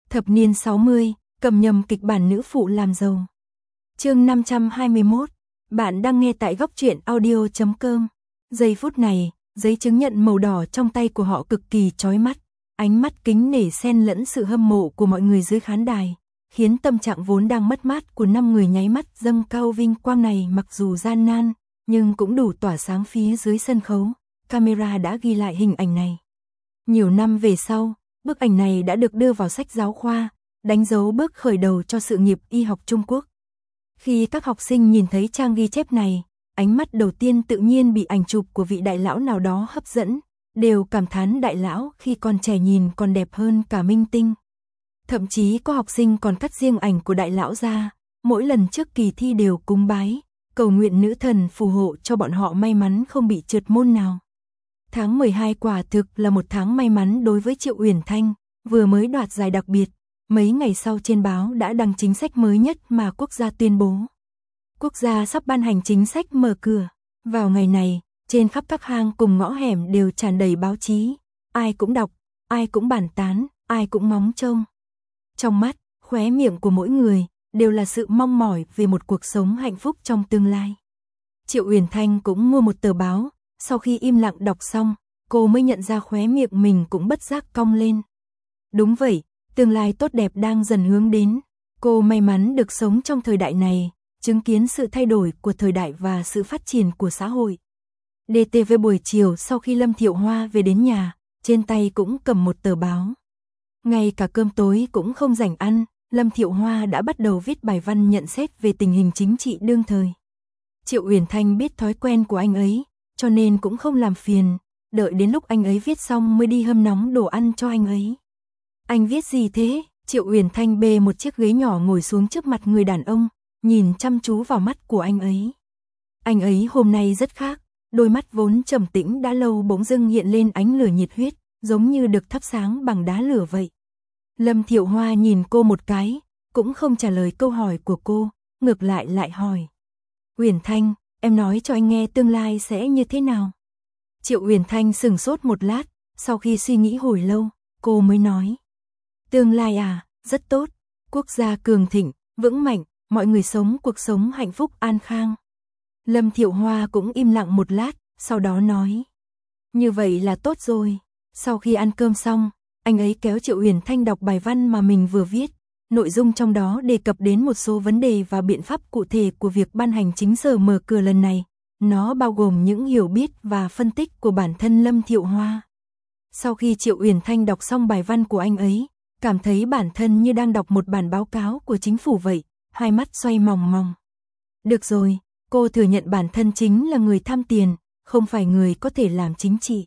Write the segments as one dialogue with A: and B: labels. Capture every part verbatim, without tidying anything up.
A: Thập niên sáu mươi, cầm nhầm kịch bản nữ phụ làm giàu. Chương năm trăm hai mươi mốt. Bạn đang nghe tại góc truyện audio chấm com. Giây phút này, giấy chứng nhận màu đỏ trong tay của họ cực kỳ chói mắt, ánh mắt kính nể xen lẫn sự hâm mộ của mọi người dưới khán đài, khiến tâm trạng vốn đang mất mát của năm người nháy mắt dâng cao vinh quang này, mặc dù gian nan, nhưng cũng đủ tỏa sáng phía dưới sân khấu. Camera đã ghi lại hình ảnh này. Nhiều năm về sau, bức ảnh này đã được đưa vào sách giáo khoa, đánh dấu bước khởi đầu cho sự nghiệp y học Trung Quốc. Khi các học sinh nhìn thấy trang ghi chép này, ánh mắt đầu tiên tự nhiên bị ảnh chụp của vị đại lão nào đó hấp dẫn, đều cảm thán đại lão khi còn trẻ nhìn còn đẹp hơn cả minh tinh. Thậm chí có học sinh còn cắt riêng ảnh của đại lão ra, mỗi lần trước kỳ thi đều cúng bái, cầu nguyện nữ thần phù hộ cho bọn họ may mắn không bị trượt môn nào. Tháng mười hai quả thực là một tháng may mắn đối với Triệu Uyển Thanh, vừa mới đoạt giải đặc biệt, mấy ngày sau trên báo đã đăng chính sách mới nhất mà quốc gia tuyên bố. Quốc gia sắp ban hành chính sách mở cửa. Vào ngày này, trên khắp các hang cùng ngõ hẻm đều tràn đầy báo chí, ai cũng đọc, ai cũng bàn tán, ai cũng ngóng trông. Trong mắt, khóe miệng của mỗi người đều là sự mong mỏi về một cuộc sống hạnh phúc trong tương lai. Triệu Uyển Thanh cũng mua một tờ báo, sau khi im lặng đọc xong, cô mới nhận ra khóe miệng mình cũng bất giác cong lên. Đúng vậy, tương lai tốt đẹp đang dần hướng đến. Cô may mắn được sống trong thời đại này, chứng kiến sự thay đổi của thời đại và sự phát triển của xã hội. đê tê vê buổi chiều sau khi Lâm Thiệu Hoa về đến nhà, trên tay cũng cầm một tờ báo. Ngay cả cơm tối cũng không rảnh ăn, Lâm Thiệu Hoa đã bắt đầu viết bài văn nhận xét về tình hình chính trị đương thời. Triệu Uyển Thanh biết thói quen của anh ấy, cho nên cũng không làm phiền, đợi đến lúc anh ấy viết xong mới đi hâm nóng đồ ăn cho anh ấy. Anh viết gì thế? Triệu Uyển Thanh bê một chiếc ghế nhỏ ngồi xuống trước mặt người đàn ông, nhìn chăm chú vào mắt của anh ấy. Anh ấy hôm nay rất khác, đôi mắt vốn trầm tĩnh đã lâu bỗng dưng hiện lên ánh lửa nhiệt huyết, giống như được thắp sáng bằng đá lửa vậy. Lâm Thiệu Hoa nhìn cô một cái, cũng không trả lời câu hỏi của cô, ngược lại lại hỏi. Uyển Thanh, em nói cho anh nghe tương lai sẽ như thế nào? Triệu Uyển Thanh sững sốt một lát, sau khi suy nghĩ hồi lâu, cô mới nói. Tương lai à, rất tốt, quốc gia cường thịnh, vững mạnh, mọi người sống cuộc sống hạnh phúc an khang. Lâm Thiệu Hoa cũng im lặng một lát, sau đó nói. Như vậy là tốt rồi. Sau khi ăn cơm xong, anh ấy kéo Triệu Uyển Thanh đọc bài văn mà mình vừa viết. Nội dung trong đó đề cập đến một số vấn đề và biện pháp cụ thể của việc ban hành chính sở mở cửa lần này. Nó bao gồm những hiểu biết và phân tích của bản thân Lâm Thiệu Hoa. Sau khi Triệu Uyển Thanh đọc xong bài văn của anh ấy, cảm thấy bản thân như đang đọc một bản báo cáo của chính phủ vậy, hai mắt xoay mòng mòng. Được rồi, cô thừa nhận bản thân chính là người tham tiền, không phải người có thể làm chính trị.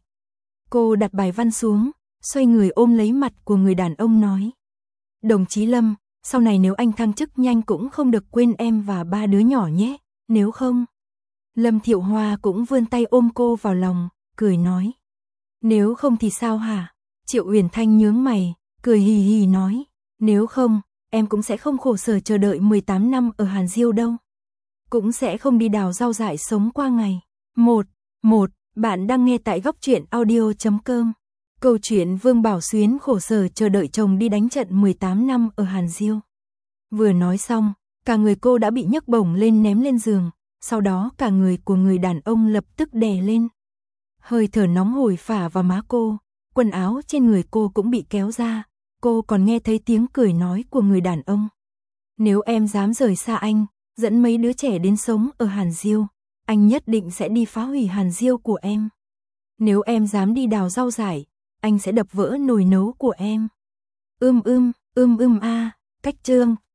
A: Cô đặt bài văn xuống, xoay người ôm lấy mặt của người đàn ông nói. Đồng chí Lâm, sau này nếu anh thăng chức nhanh cũng không được quên em và ba đứa nhỏ nhé, nếu không. Lâm Thiệu Hoa cũng vươn tay ôm cô vào lòng, cười nói. Nếu không thì sao hả? Triệu Uyển Thanh nhướng mày, cười hì hì nói. Nếu không, em cũng sẽ không khổ sở chờ đợi mười tám năm ở Hàn Diêu đâu. Cũng sẽ không đi đào rau dại sống qua ngày. Một, một, bạn đang nghe tại góc truyện audio chấm com. Câu chuyện Vương Bảo Xuyến khổ sở chờ đợi chồng đi đánh trận mười tám năm ở Hàn Diêu. Vừa nói xong, cả người cô đã bị nhấc bổng lên ném lên giường, sau đó cả người của người đàn ông lập tức đè lên. Hơi thở nóng hổi phả vào má cô, quần áo trên người cô cũng bị kéo ra, cô còn nghe thấy tiếng cười nói của người đàn ông. Nếu em dám rời xa anh, dẫn mấy đứa trẻ đến sống ở Hàn Diêu, anh nhất định sẽ đi phá hủy Hàn Diêu của em. Nếu em dám đi đào rau dại, anh sẽ đập vỡ nồi nấu của em. Ưm ưm, ưm ưm a, cách chương.